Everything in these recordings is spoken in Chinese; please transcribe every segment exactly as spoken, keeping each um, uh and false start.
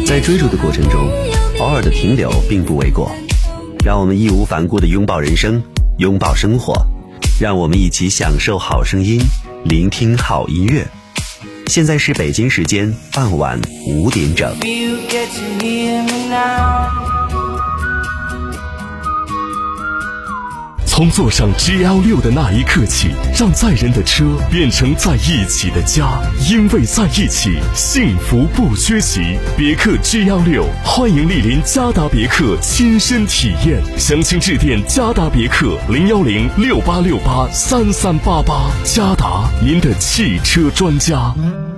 在追逐的过程中，偶尔的停留并不为过。让我们义无反顾地拥抱人生，拥抱生活，让我们一起享受好声音，聆听好音乐。现在是北京时间傍晚五点整。 从坐上 G L 六 的那一刻起，让载人的车变成在一起的家，因为在一起，幸福不缺席。别克 G L 六，欢迎莅临嘉达别克亲身体验，详情致电嘉达别克零幺零六八六八三三八八，嘉达，您的汽车专家。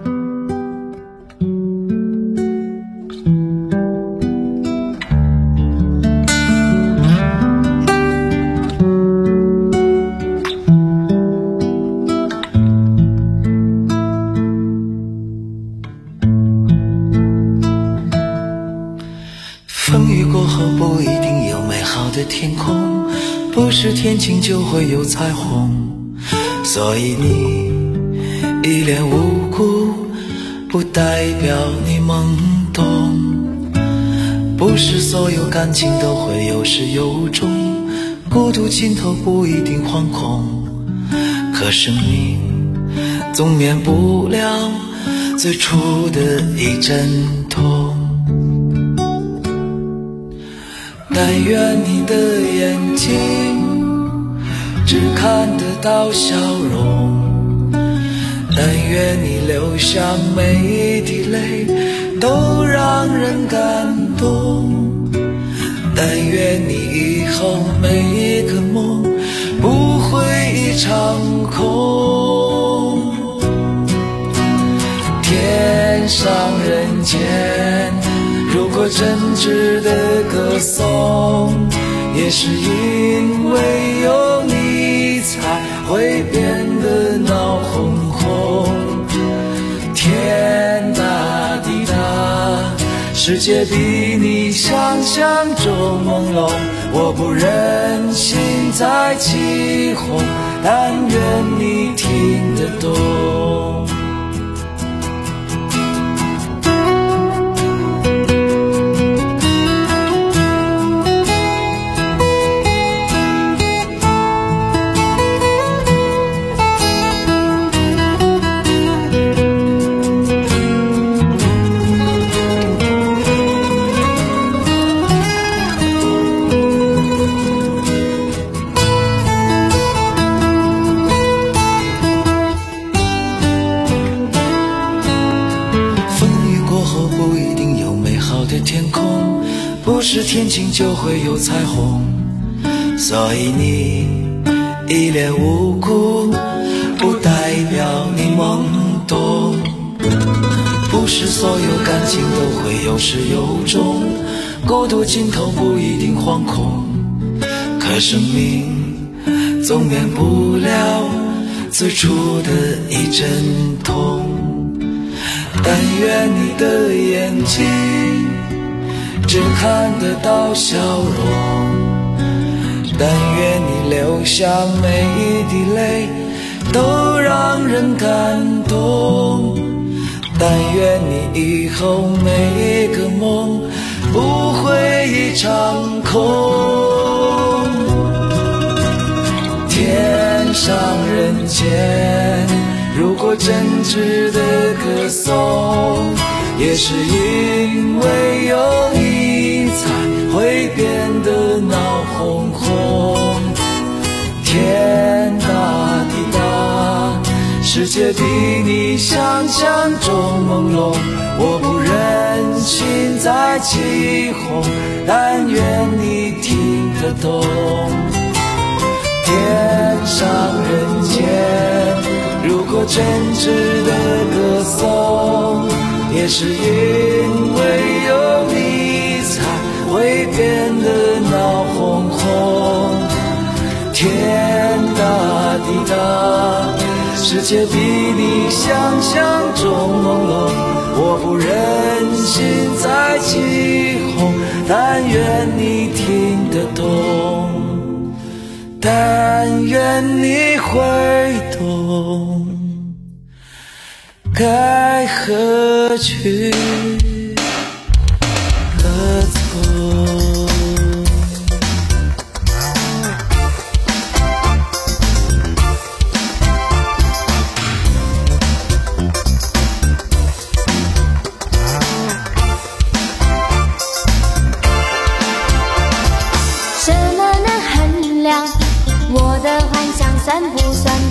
风雨过后不一定有美好的天空，不是天晴就会有彩虹，所以你一脸无辜不代表你懵懂，不是所有感情都会有始有终，孤独尽头不一定惶恐，可生命总免不了最初的一阵痛。但愿你的眼睛只看得到笑容，但愿你流下每一滴泪都让人感动，但愿你以后每一个梦不会一场空。天上人间如果真挚的歌颂，也是因为有你才会变得闹哄哄。天大地大，世界比你想象中朦胧，我不忍心再起哄，但愿你听得懂。不是天晴就会有彩虹，所以你一脸无辜不代表你懵懂，不是所有感情都会有始有终，孤独尽头不一定惶恐，可生命总免不了最初的一阵痛。但愿你的眼睛只看得到笑容，但愿你流下每一滴泪都让人感动，但愿你以后每一个梦不会一场空。天上人间如果真挚的歌颂，也是因为有你才会变得闹哄哄。天大地大，世界比你想象中朦胧，我不忍心再起哄，但愿你听得懂。天上人间如果真挚的歌颂，也是因为有你才会变得闹哄哄。天大地大，世界比你想象中朦胧，我不忍心再起哄，但愿你听得懂，但愿你会懂该何去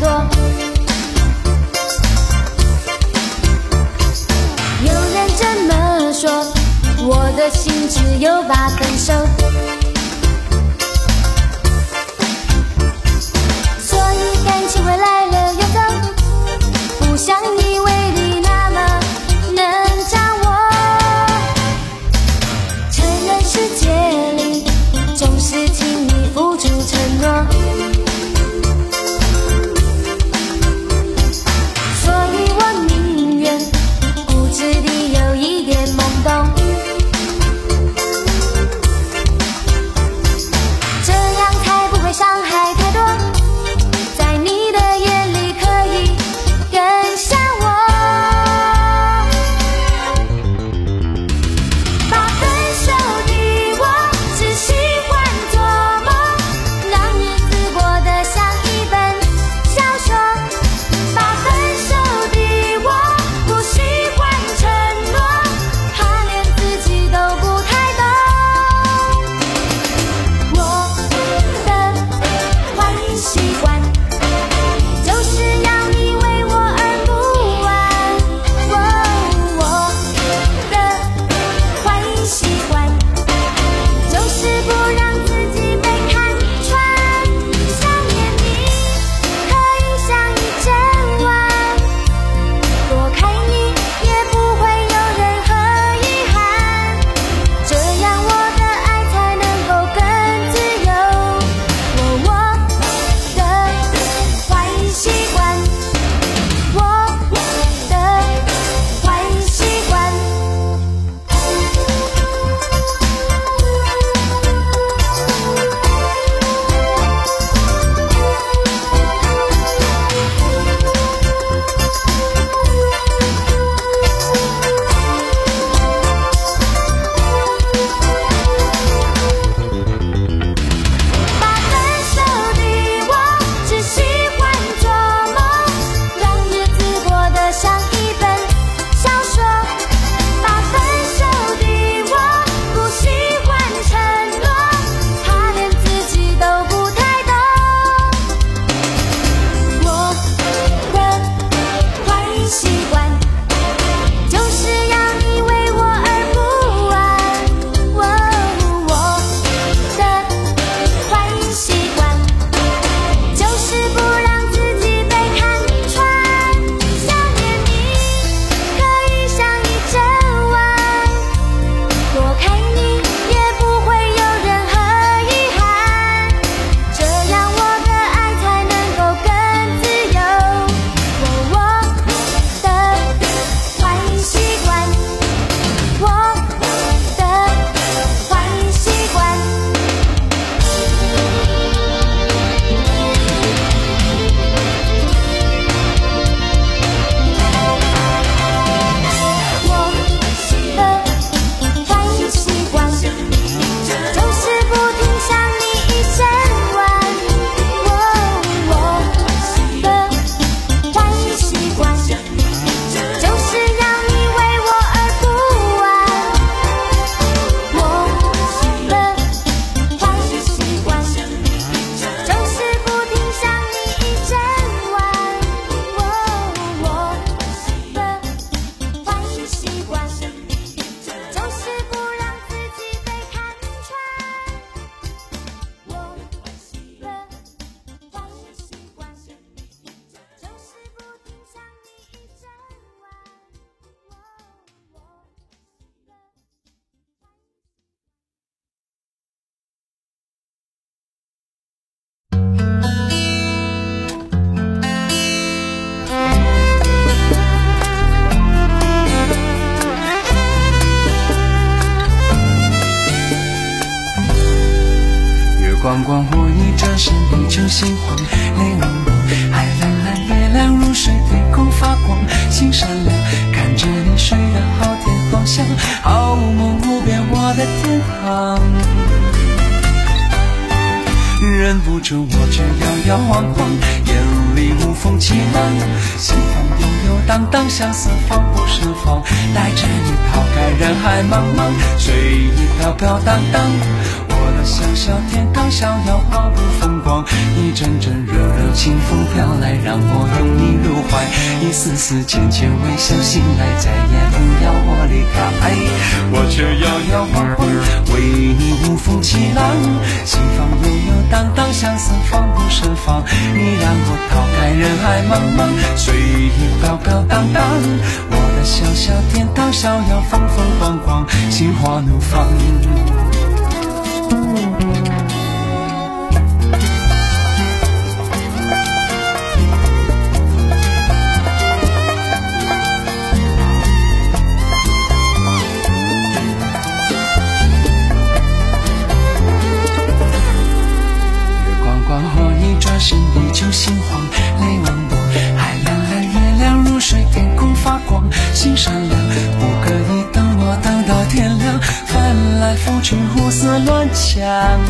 多。有人这么说，我的心只有八分熟，所以感情会来了又走，不像你为你那么能掌握。成人世界里总是请你付出承诺，所以我宁愿固执地有一点懵懂，这样才不会伤害太多，在你的眼里可以更像我。把分手的我只喜欢做梦，让日子过得像一本小说。把分手的我不喜欢承诺，怕连自己都不太懂。我的坏习惯就是要你为我而不安。我的坏习惯就是不让自己被看穿。想念你可以像一整晚，躲开你也不会有任何遗憾，这样我的爱才能够更自由。我我的坏习惯，我的坏习惯。把分手的我只喜欢做梦，让日子过得像一本小说。把分手的我不喜欢承诺，怕连自己都不太懂。我的坏习惯就是要你为我而不安。我的坏习惯就是不让自己被看穿。想念你可以像一整晚，躲开你也不会有任何遗憾，这样我的爱才能够更自由。我的坏习惯，我的坏习惯。我的坏习惯就是不停想你一整晚。我的坏习惯就是要你为我而不安。我的坏习惯就是不停想你一整晚。我的坏习惯就是不让自己被看穿。我的坏习惯就是不停想你一整晚。 月光光我一转身，你就心慌，泪汪汪，海蓝蓝，月亮如水，天空发光，心善良，看着你睡得好甜好香，好梦无边我的天堂。忍不住我却摇摇晃晃，眼里无风起浪，心房悠悠荡荡，相思放不胜放，带着你抛开人海茫茫，随意飘飘荡荡，我的的小小天堂逍遥毫不风光，一阵阵热热清风飘来，让我拥你入怀，一丝丝浅浅微笑醒来，再也不要我离开。我却摇摇晃晃，为你无风起浪，心房悠悠荡荡，相思放不胜放，你让我逃开人海茫茫，随意飘飘荡荡，我的小小天堂逍遥风风光光，心花怒放。身依旧心慌，泪汪汪，海蓝蓝，月亮如水，天空发光，心善良，不可以等我等到天亮，翻来覆去胡思乱想，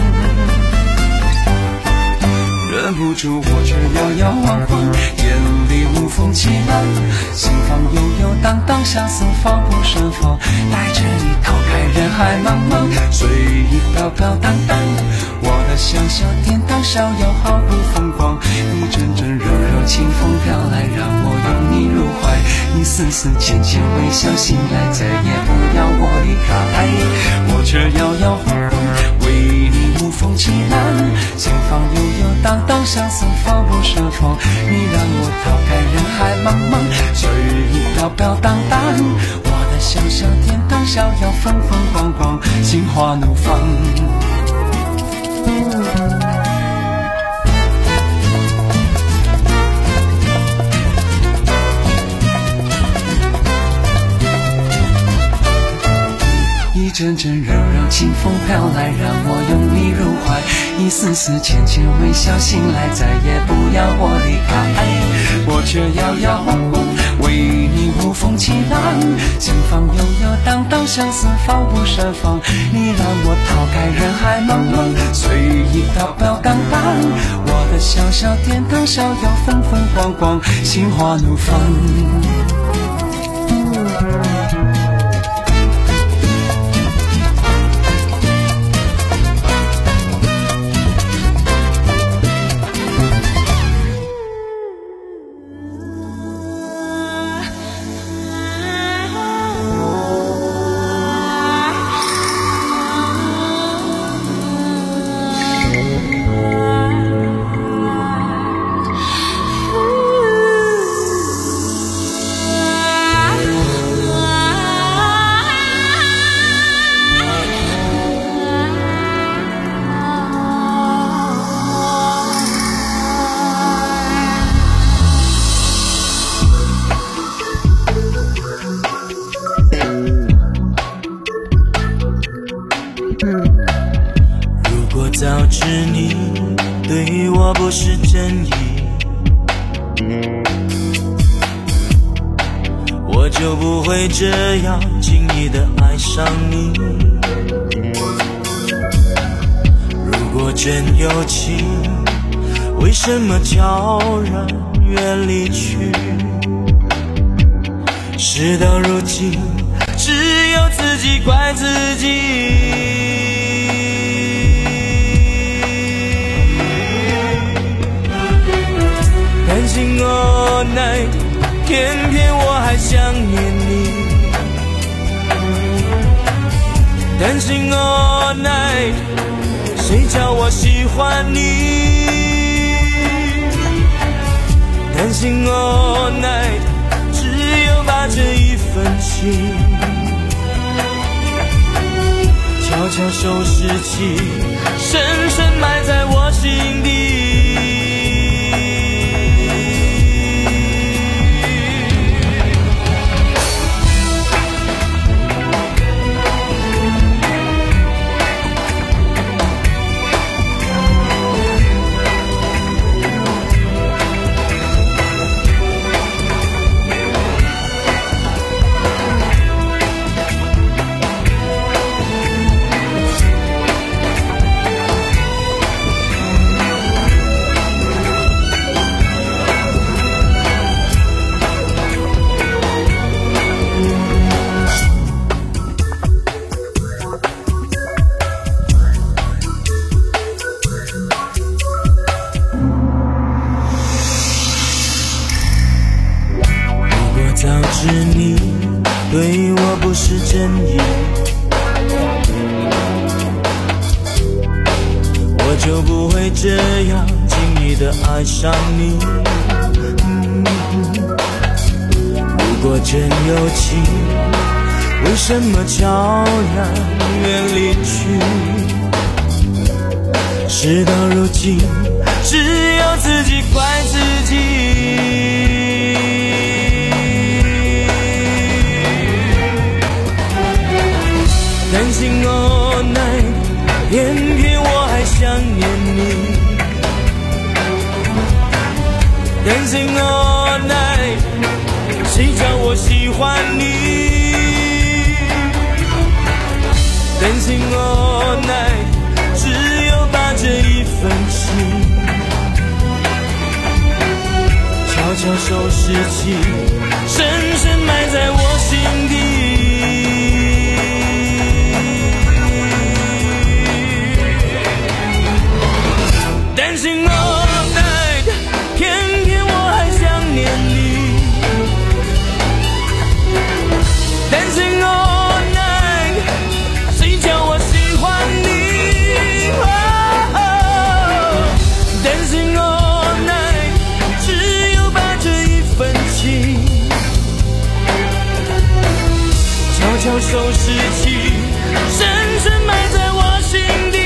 忍不住我却摇摇晃晃，眼里无风起浪，心房悠悠荡荡，相思放不胜放，带着你逃开人海茫茫，随意飘飘荡荡，我的小小天堂逍遥毫不风光，一阵阵柔柔清风飘来，让我拥你入怀，一丝丝浅浅微笑醒来，再也不要我离开。我却摇摇晃晃，为你无风起浪，心房悠悠荡荡，相思放不胜放，你让我逃开人海茫茫，随意飘飘荡荡，我的小小天堂逍遥风风光光，心花怒放。一阵阵柔柔清风飘来，让我拥你入怀，一丝丝浅浅微笑醒来，再也不要我离开。我却摇摇晃晃，为你无风起浪，心房悠悠荡荡，相思放不胜放，你让我逃开人海茫茫，随意飘飘荡荡，我的小小天堂逍遥风风光光，心花怒放。 如果早知你对我不是真意，我就不会这样轻易地爱上你。如果真有情，为什么悄然远离去？事到如今，只有自己怪自己。担心 all night， 偏偏我还想念你。担心 all night， 谁叫我喜欢你？担心 all night， 只有把这一份情悄悄收拾起，深深埋在我心底。 就不会这样轻易地爱上你。嗯，如果真有情，为什么悄然远离去？事到如今，只有自己怪自己。Dancing all night， 偏偏我还想念你。Dancing all night， 谁叫我喜欢你。Dancing all night， 只有把这一份情悄悄收拾起，深深埋在我心底。Dancing all night， 偏偏我还想念你。Dancing all night， 谁叫我喜欢你。oh, Dancing all night， 只有把这一份情悄悄收拾起，深深埋在我心底。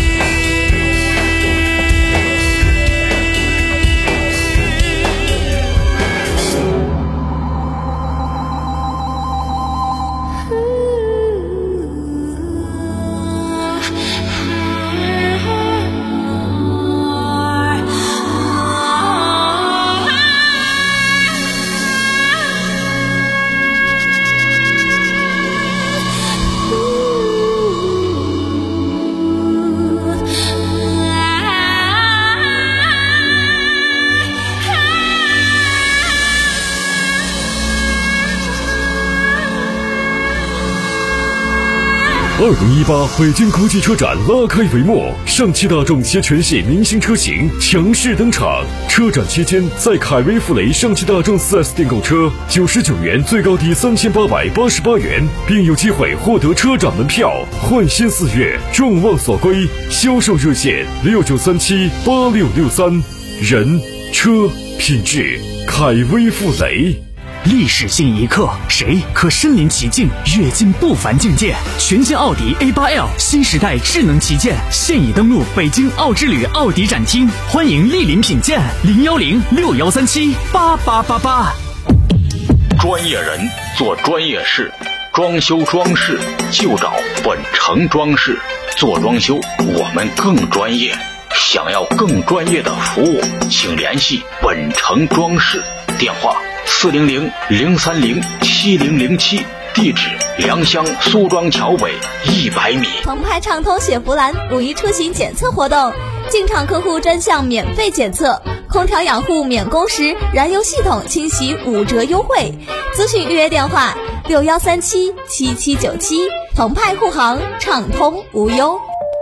二零一八北京国际车展拉开帷幕，上汽大众携全系明星车型强势登场。车展期间，在凯威富雷上汽大众 四 S 店购车九十九元最高抵三千八百八十八元，并有机会获得车展门票。焕新四月，众望所归。销售热线六九三七八六六三。人车品质，凯威富雷。 历史性一刻，谁可身临其境，跃进不凡境界？全新奥迪 A 八 L 新时代智能旗舰现已登陆北京奥之旅奥迪展厅，欢迎莅临品鉴。零幺零六幺三七八八八八。 专业人做专业事，装修装饰就找本城装饰。做装修我们更专业，想要更专业的服务，请联系本城装饰，电话四零零零三零七零零七，地址良乡苏庄桥北一百米。 澎湃畅通雪佛兰五一出行检测活动，进场客户专项免费检测，空调养护免工时，燃油系统清洗五折优惠。咨询预约电话六幺三七七七九七。澎湃护航，畅通无忧。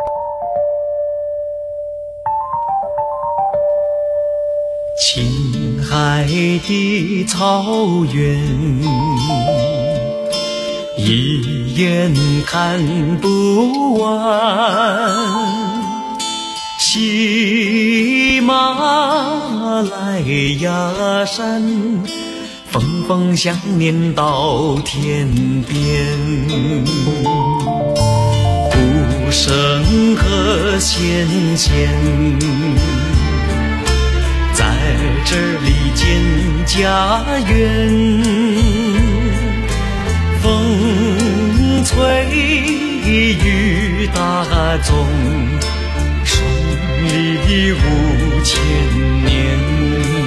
青海的草原，一眼看不完。喜马拉雅山，峰峰相连到天边。古圣和先贤在这里建家园，风吹雨打总顺利五千年。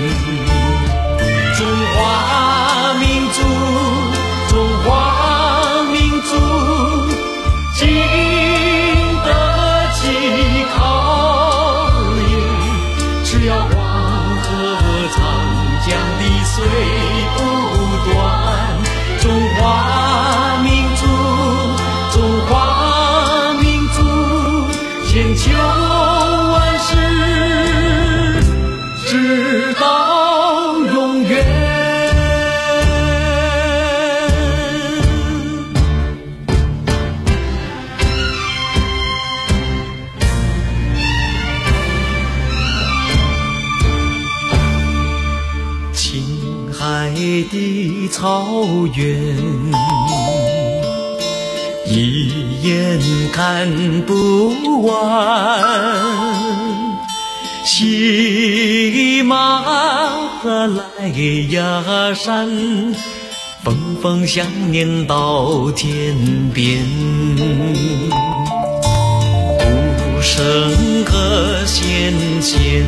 中华民族，中华民族，经得起考验，只要黄河长江的水不断，中华民族，中华民族，千秋万世，直到永远。 草原，一眼看不完，喜马拉雅山，峰峰相连到天边，无声和弦弦，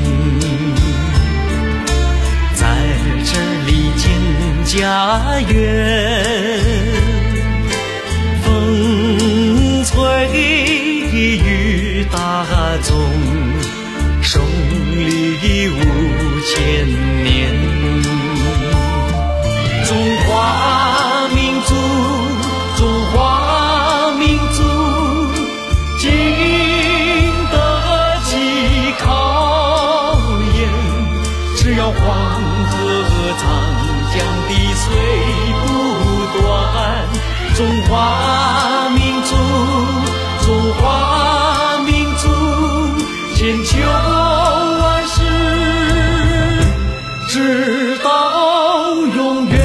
在这里建家园，风吹雨打纵，胜利五千年。中华民族，中华民族，经得起考验。只要黄河、长江的水不断，中华民族，中华民族，千秋万世，直到永远。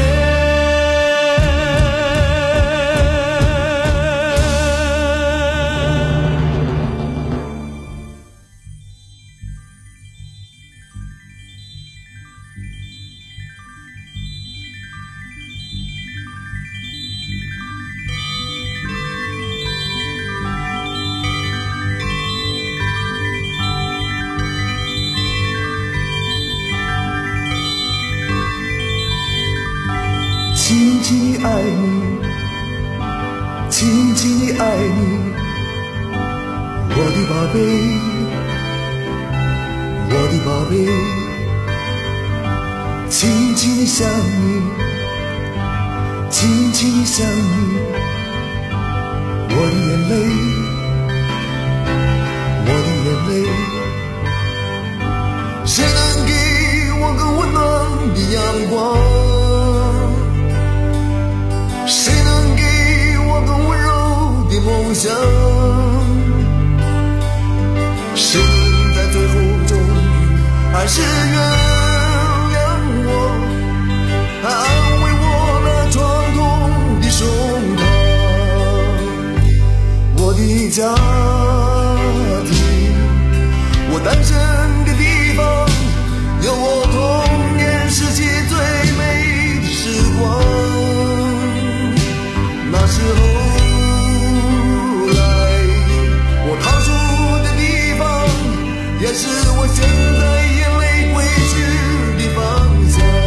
轻轻地爱你，轻轻地爱你，我的宝贝，我的宝贝，轻轻地想你，轻轻地想你，我的眼泪，我的眼泪，谁能给我更温暖的阳光？谁能给我更温柔的梦想？谁能在最后终于还是原谅我，还安慰我那创痛的胸膛？我的家庭，我诞生的地方，有我童年时期最美的时光。那时候来我逃出的地方，也是我现在眼泪归去的方向。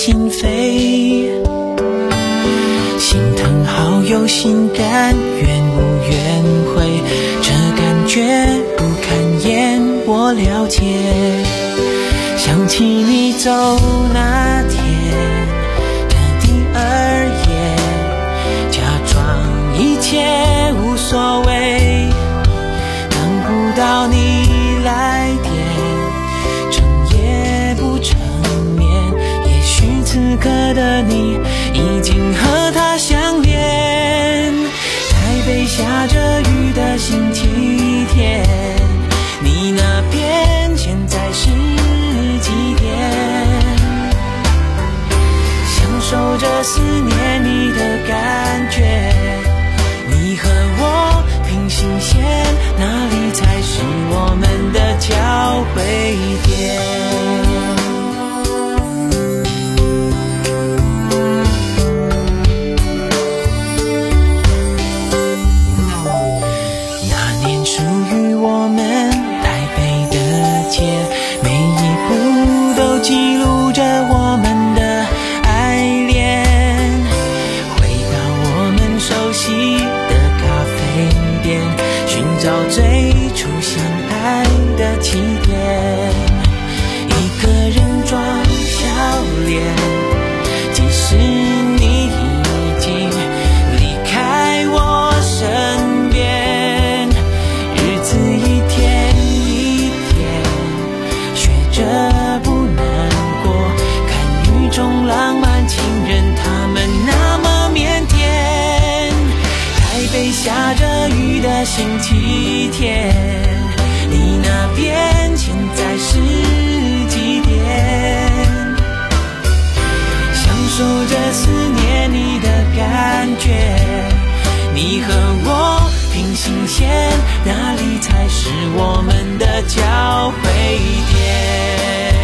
心扉，心疼好友心甘愿无怨悔，这感觉不堪言我了解。想起你走那天的第二夜，假装一切无所谓，等不到你来电，整夜不成眠。也许此刻的你已经和他相恋。台北下着雨的星期天，你那边现在是几点？享受着思念你的感觉，你和我平行线，哪里才是我们的交汇点？那年属于我们台北的街，每一步都记录着我们的爱恋。回到我们熟悉的咖啡店，寻找最初相爱的起点。一个人装笑脸，即使你已经离开我身边，日子一天一天学着不难过，看雨中浪漫情人他们那么腼腆。台北下着雨的星期天，你那边现在是几点？享受着思念你的感觉，你和我平行线，哪里才是我们的交汇点？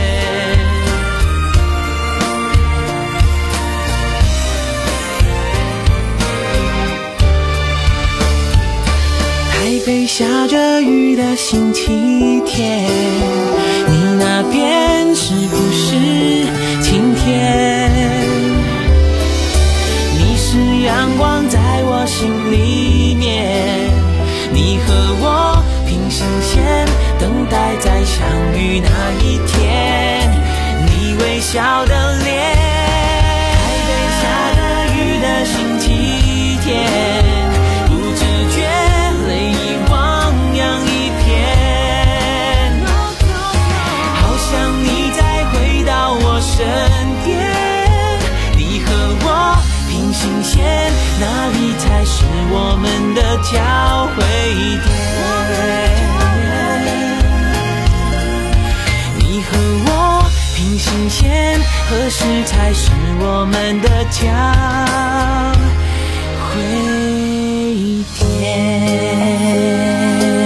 台北下着雨的星期天，你那边是不是晴天？你是阳光在我心里面，你和我平行线，等待再相遇那一天，你微笑的脸。台北下着雨的星期天，身边，你和我平行线，哪里才是我们的交汇点？你和我平行线，何时才是我们的交汇点？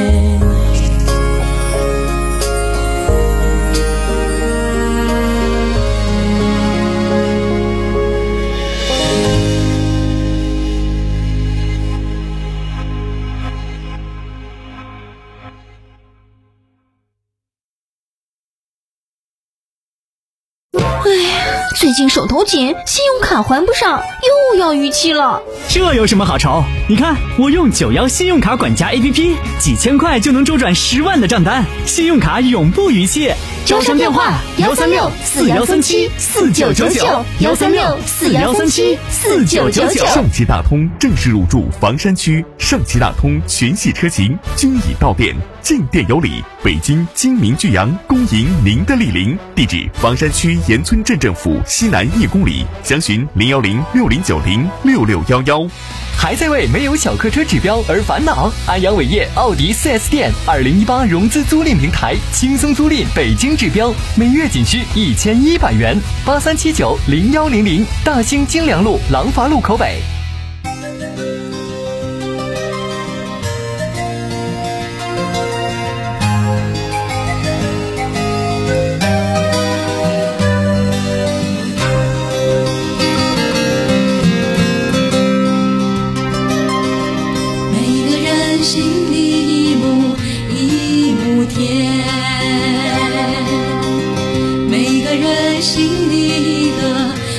最近手头紧，信用卡还不上，又要逾期了。 这有什么好愁？你看我用九幺信用卡管家 A P P， 几千块就能周转十万的账单，信用卡永不逾期。 招商电话：幺三六四幺三七四九九九，幺三六四幺三七四九九九。 上汽大通正式入驻房山区，上汽大通全系车型均已到店，进店有礼。北京金明巨阳恭迎您的莅临，地址房山区岩村镇政府西南一公里，详询零幺零六零九零六六幺幺。 还在为没有小客车指标而烦恼？安阳伟业奥迪 四 S 店二零一八融资租赁平台，轻松租赁北京指标，每月仅需一千一百元。八三七九零幺零零，大兴京良路廊坊路口北。 每个人心里的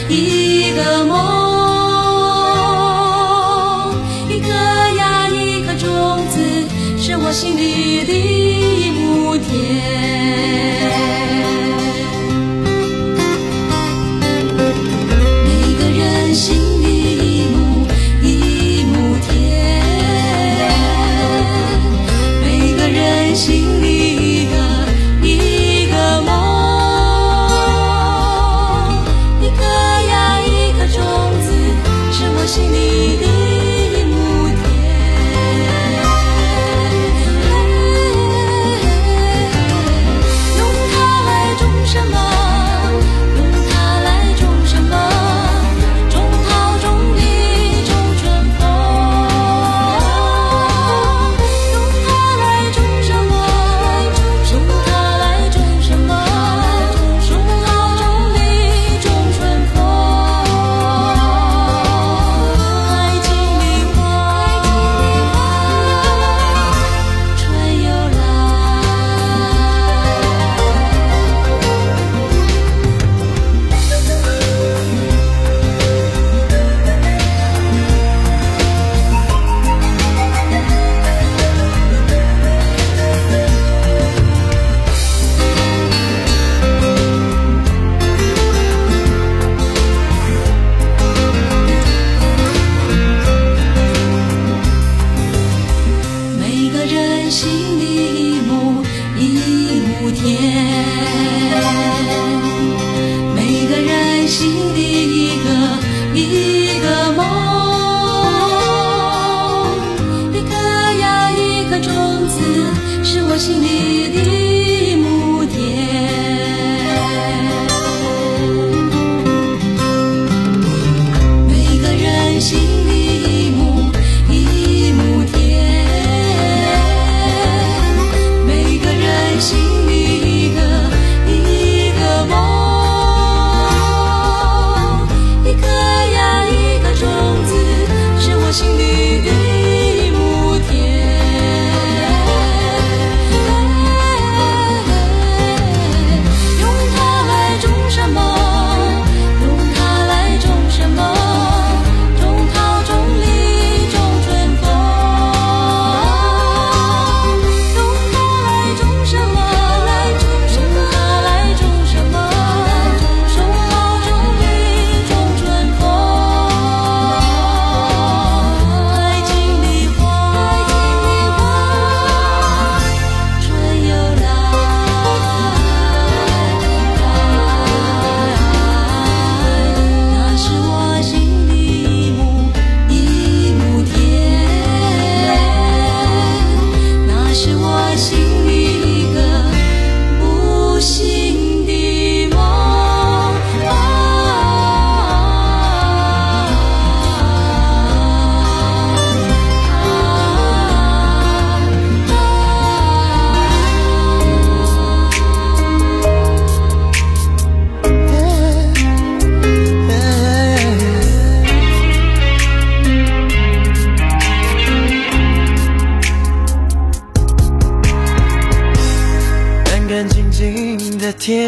天，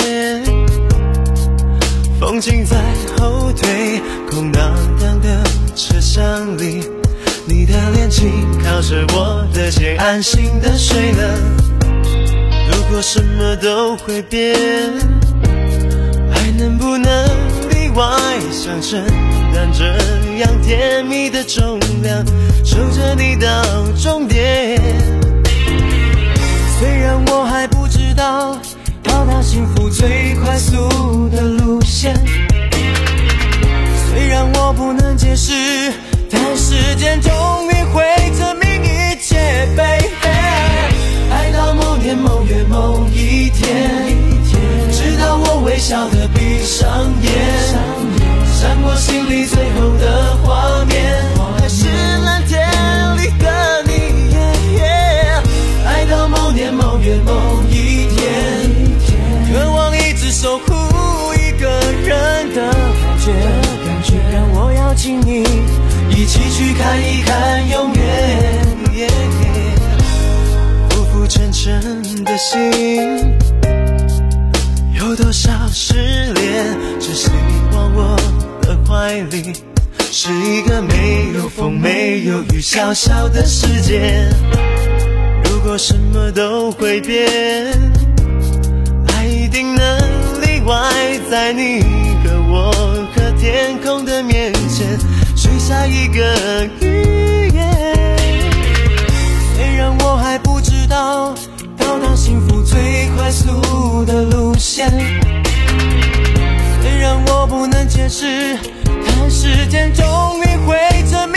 风景在后退，空荡荡的车厢里，你的脸轻靠着我的肩，安心的睡了。如果什么都会变，还能不能例外？像承担这样甜蜜的重量，守着你到终点。虽然我还不知道到达幸福最快速的路线，虽然我不能解释，但时间终于会证明一切 baby。 爱到某年某月某一天，直到我微笑的闭上眼，闪过心里最后的画面，还是蓝天里的你。爱到某年某月某一天，渴望一直守护一个人的感觉，让我邀请你一起去看一看永远。浮浮沉沉的心，有多少失恋，只希望我的怀里是一个没有风没有雨小小的世界。如果什么都会变，爱一定能例外，在你和我和天空的面前许下一个预言。虽然我还不知道到达幸福最快速的路线，虽然我不能解释，但时间终于会证明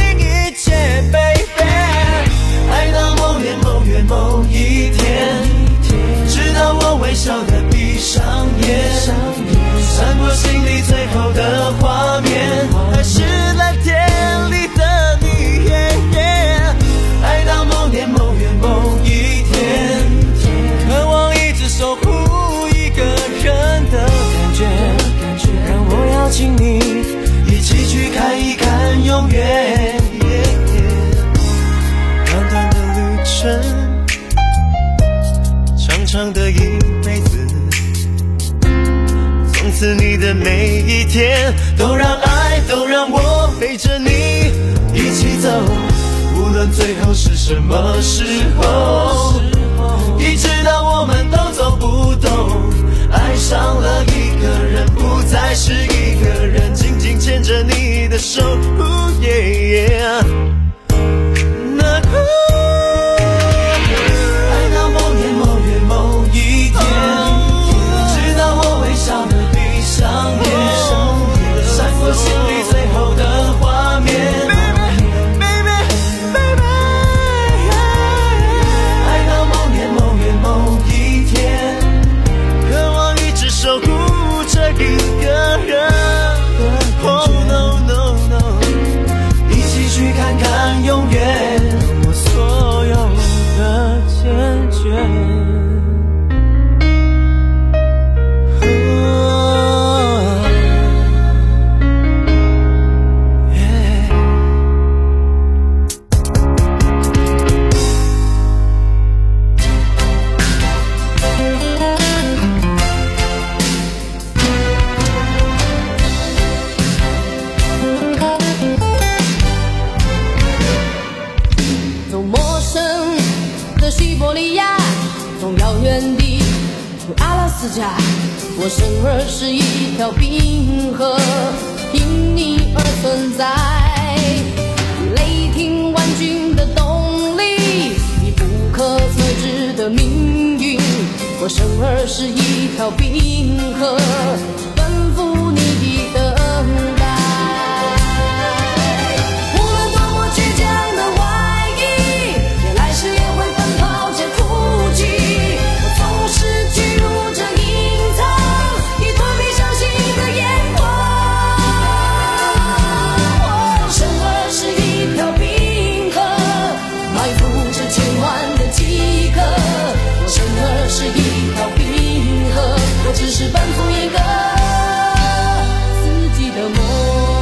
次你的每一天，都让爱，都让我陪着你一起走，无论最后是什么时候，一直到我们都走不动，爱上了一个人，不再是一个人，紧紧牵着你的手，哦耶耶那爱到某年某月某一天，直到我微笑的闭上眼，闪过心里最后的画面。爱到某年某月某一天，渴望一直守护着一个人。Oh no no no， 一起去看看永远，我所有的坚决。 我生而是一条冰河，因你而存在。雷霆万钧的动力，你不可测知的命运。我生而是一条冰河，奔赴你的等待。无论多么倔强的怀疑，也来时也会奔跑着哭泣。我总是巨入着我只是奔赴一个自己的梦。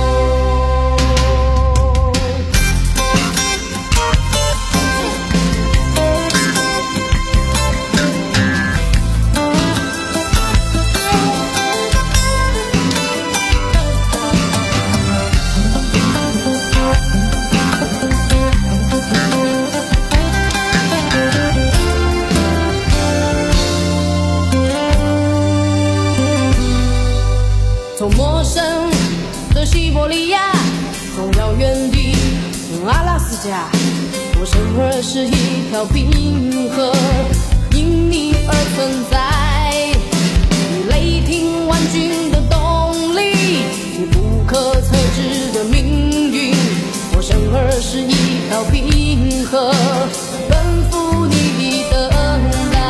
从陌生的西伯利亚，从遥远的阿拉斯加，我生而是一条冰河，因你而存在。雷霆万钧的动力，你不可测知的命运。我生而是一条冰河，奔赴你的等待。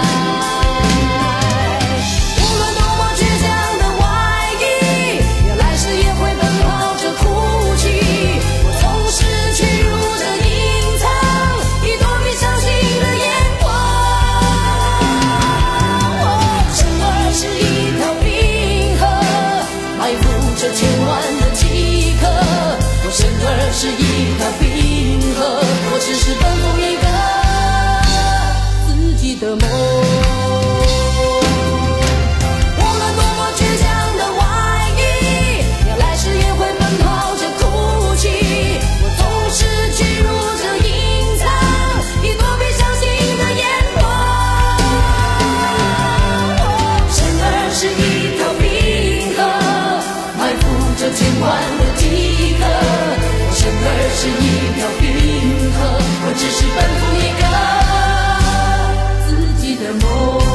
是一条冰河，我只是奔赴一个自己的梦。无论多么倔强的怀疑，也来时也会奔跑着哭泣。我总是屈辱着隐藏，以躲避伤心的眼光。生而是一条冰河，埋伏着千万的饥渴。生而是一条冰河，我只是奔赴一个自己的梦。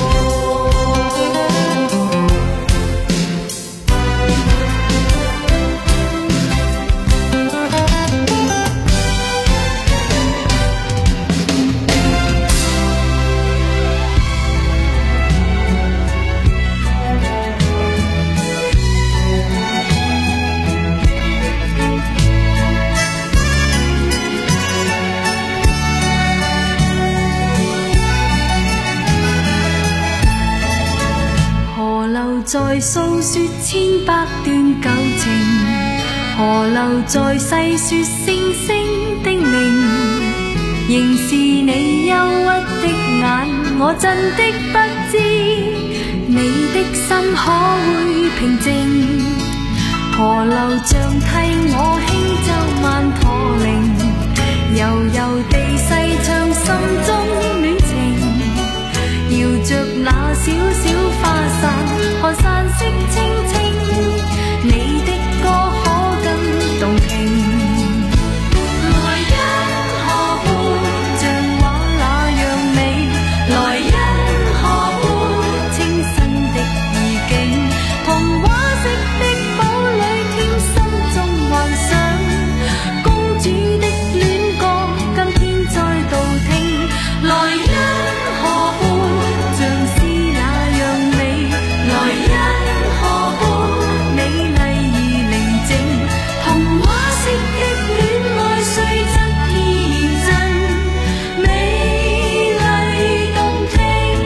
在诉说千百段旧情，河流在细说星星的名，仍是你忧郁的眼，我真的不知你的心可會平靜？河流像替我輕奏慢陀鈴，悠悠地細唱心中戀情，搖着那小小花傘，看山色清清，你的歌可更動聽。來因何伴像畫那樣美，來因何伴清新的意境，童話式的堡壘添心中幻想，公主的戀歌今天再度聽。來因何伴像詩那樣美，來因何伴美麗而寧靜，童話式的戀愛雖則天真，美麗動聽。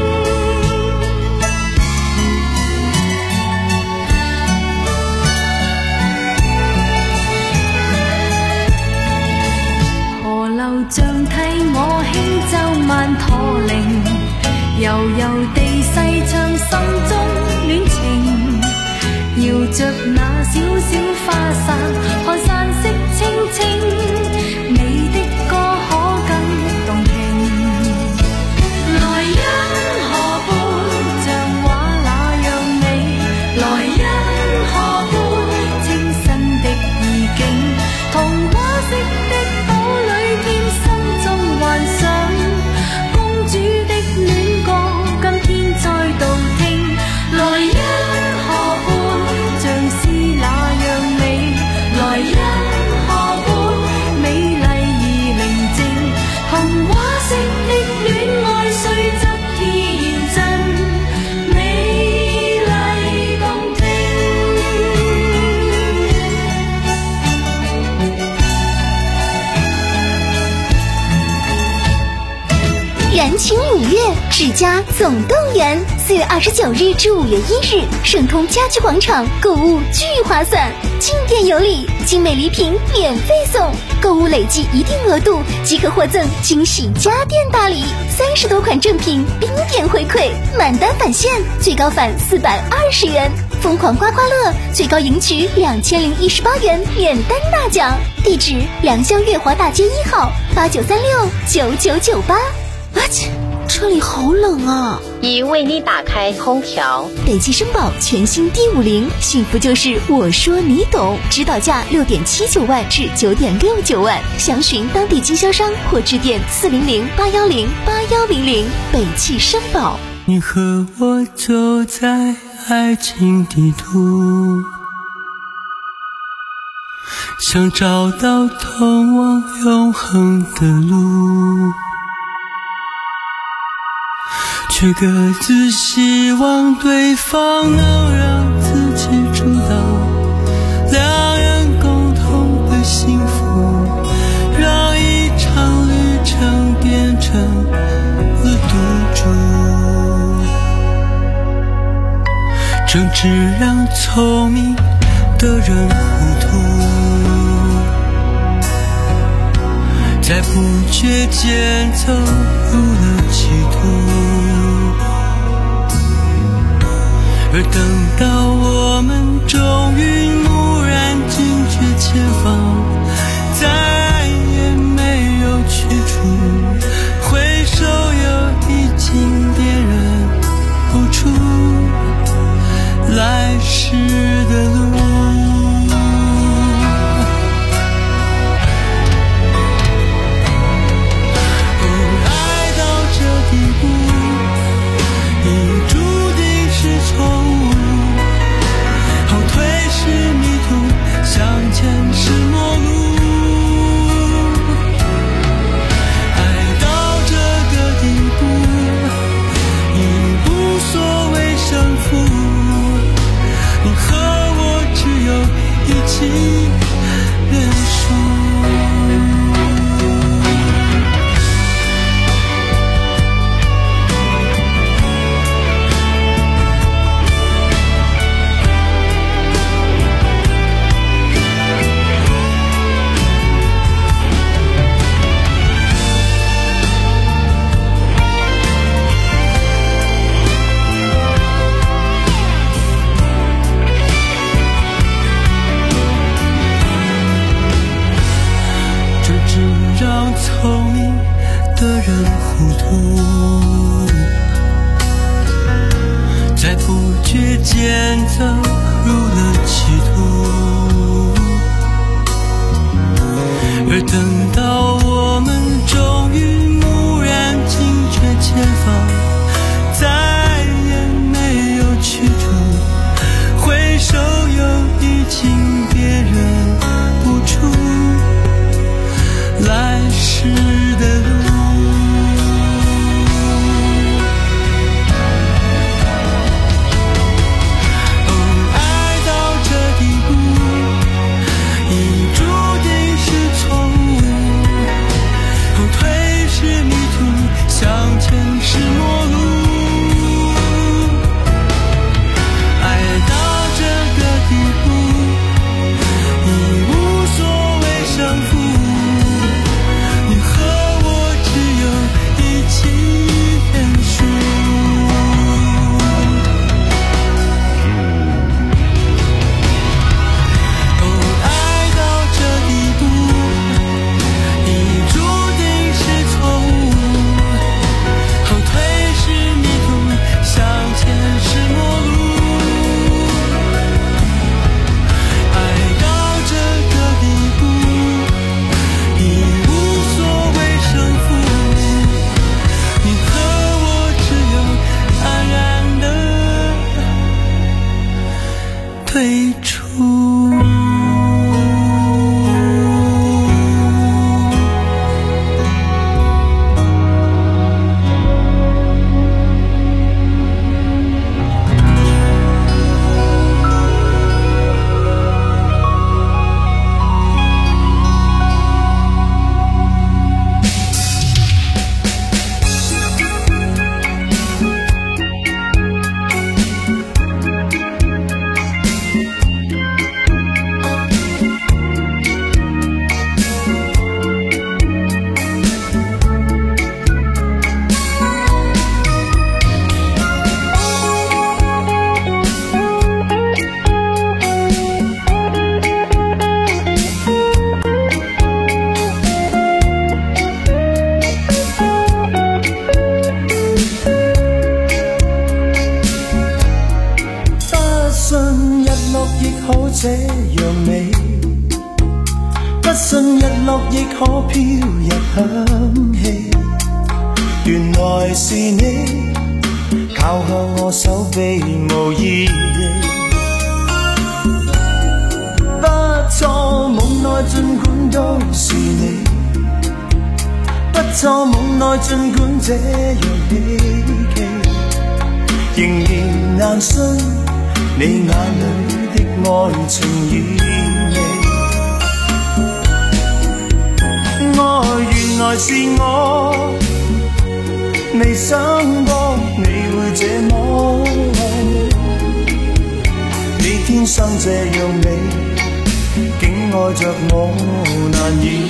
河流像替我輕奏慢陀鈴，悠悠地細唱心中戀情，搖着那小小花傘，看山色清清，你的歌可更動聽。來因何伴像畫那樣美，來因何伴清新的意境，童話式的堡壘添心中幻想，公主的戀歌今天再度聽。來因何伴像詩那樣美，來因何伴美麗而寧靜，童話式的戀愛雖則天真，美麗動聽。 燃情五月，世嘉总动员，四月二十九日至五月一日，盛通家居广场购物巨划算，进店有礼，精美礼品免费送，购物累计一定额度即可获赠惊喜家电大礼，三十多款正品冰点回馈，满单返现，最高返四百二十元，疯狂刮刮乐最高赢取两千零一十八元免单大奖。地址：良乡月华大街一号，八九三六九九九八。啊切，这里好冷啊！ 已为你打开空调。 北汽绅宝全新 D 五零，幸福就是我说你懂，指导价六点七九万至九点六九万，详询当地经销商或致电四零零八幺零八幺零零。北汽绅宝。 你和我走在爱情地图，想找到通往永恒的路，却各自希望对方能让自己主导，两人共同的幸福，让一场旅程变成了赌注，争执让聪明的人糊涂，在不觉间走入了歧途，而等到我们终于蓦然惊觉前方再也没有去处，回首又已经点燃不出来时的路。向前是陌路，爱到这个地步，已无所谓胜负，你和让聪明的人糊涂，在不觉间走入了歧途，而等到我们终于蓦然惊觉前方再也没有去途，回首又已经别人不出来时的路。哦，爱到这地步，已注定是错误。后退是迷途，向前是陌路。爱到这个地步，已无所谓胜负。你和我只有一起认输。哦，爱到这地步，已注定是错误。后退是迷途，向前是陌路。爱到这个地步，已无所谓胜负。你和我只有安然的退出。不信日落亦可這樣美，不信日落亦可飄入香氣。原來是你靠向我手臂無意義，不錯夢內儘管都是你，不錯夢內儘管這樣稀奇，仍然難信你眼裏的愛情演繹。愛原來是我，未想過你會這麼愛，你天生這樣美，竟愛着我難以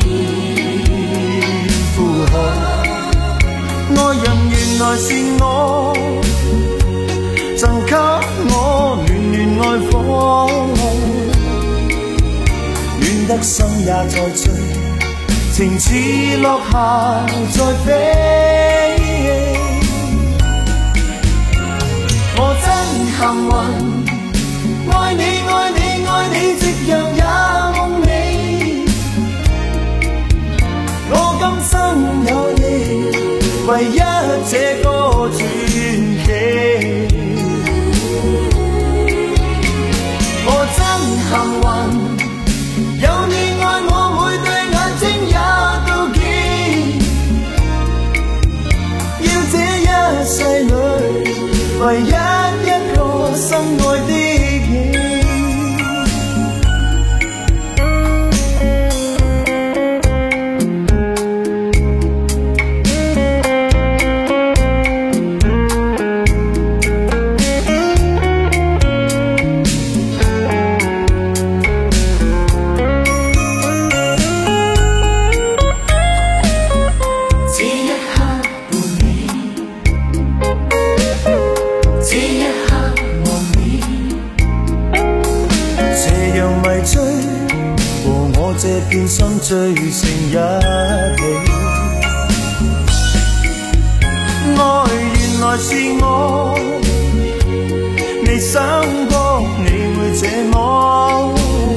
負荷。愛人原來是我，贈給我暖暖愛火，暖得心也在醉，情似落霞在飛。我真幸運，愛你愛你愛你，夕陽也夢你。我今生有你，唯一這個傳奇。我真幸運，有你愛我，每對眼睛也妒忌。要這一世裏，唯一一個心愛的你。這片心醉成一氣， 是我，未想過你會這麼，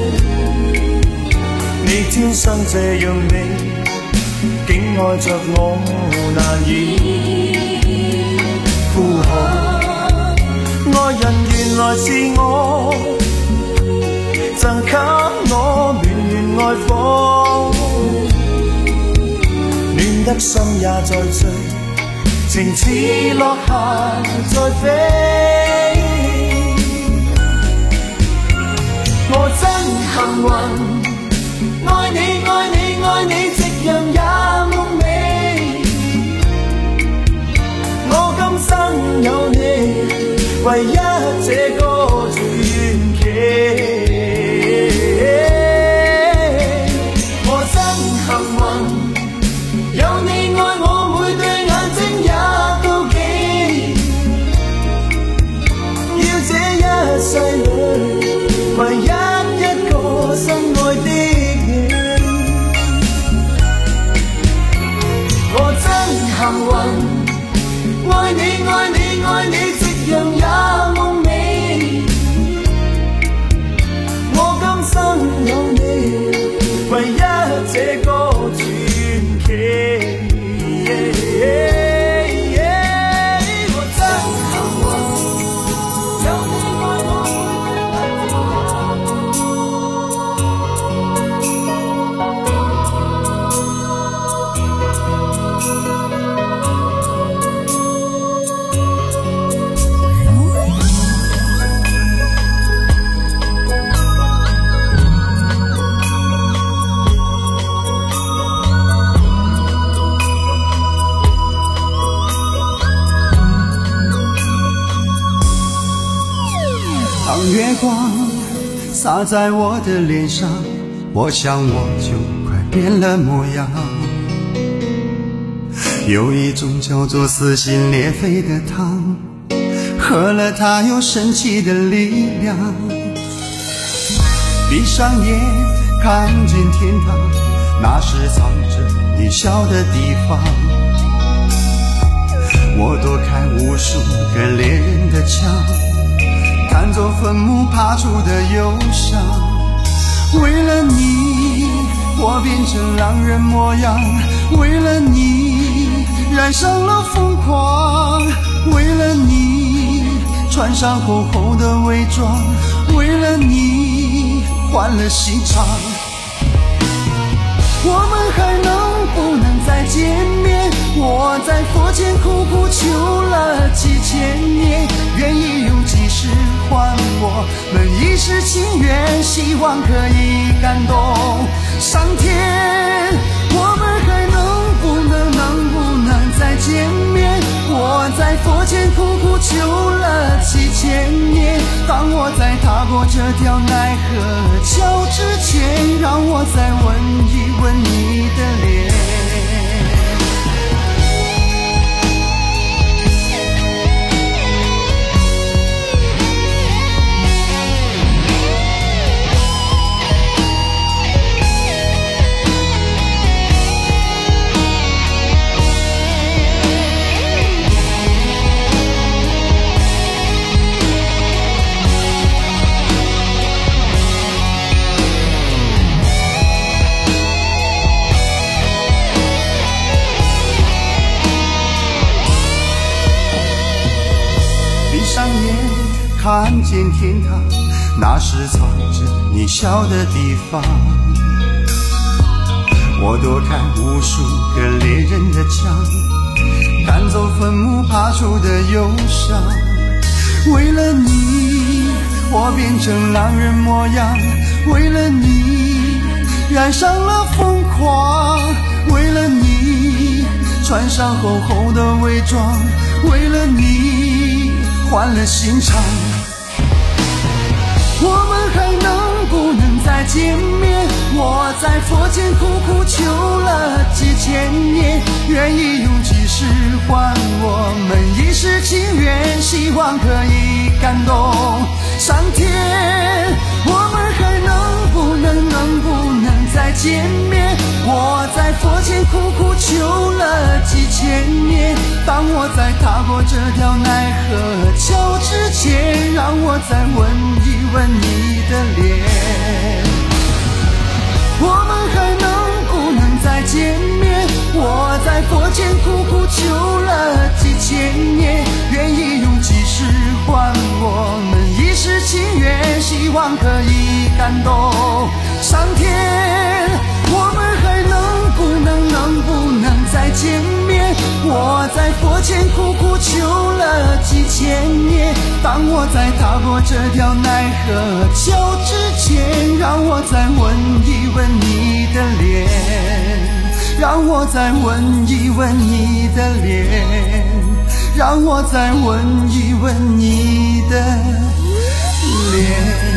你天生這樣美，竟愛着我難以呼號。愛人原來是我，贈給我暖暖愛火，暖得心也在醉，情似落霞在飛。我真幸運，愛你愛你愛你，夕陽也夢美。我今生有你，唯一這個傳奇。我真幸運，有你愛我，每對眼睛也妒忌。要這一世裏，唯一一個深愛的你。我真幸運，愛你愛你愛你，夕陽也夢美。我今生有你，唯一這個傳奇。我真幸運，有你愛我。 当月光洒在我的脸上，我想我就快变了模样。有一种叫做撕心裂肺的汤，喝了它有神奇的力量。闭上眼看见天堂，那是藏着你笑的地方。我躲开无数个猎人的枪，赶走坟墓爬出的忧伤。为了你，我变成狼人模样，为了你染上了疯狂，为了你穿上厚厚的伪装，为了你换了心肠。我们还能不能再见面？我在佛前苦苦求了几千年，愿意用几世换我们一世情缘，希望可以感动上天。我们还能不能能不能再见面？我在佛前苦苦求了几千年，当我在踏过这条奈何桥之前，让我再吻一吻你的脸。看见天堂，那是藏着你笑的地方。我躲开无数个猎人的枪，赶走坟墓爬出的忧伤。为了你，我变成狼人模样，为了你染上了疯狂，为了你穿上厚厚的伪装，为了你换了心肠。我们还能不能再见面？我在佛前苦苦求了几千年，愿意用几世换我们一世情缘，希望可以感动上天。我们还能不能能不能再见面？ 我在佛前苦苦求了几千年，当我在踏过这条奈何桥之前，让我再吻一吻你的脸。我们还能不能再见面？我在佛前苦苦求了几千年，愿意用几世换我们一世情缘，希望可以感动上天。我们还能不能能不能再见面？我在佛前苦苦求了几千年，当我在踏过这条奈何桥之前，让我再吻一吻你的脸，让我再吻一吻你的脸，让我再吻一吻你的脸。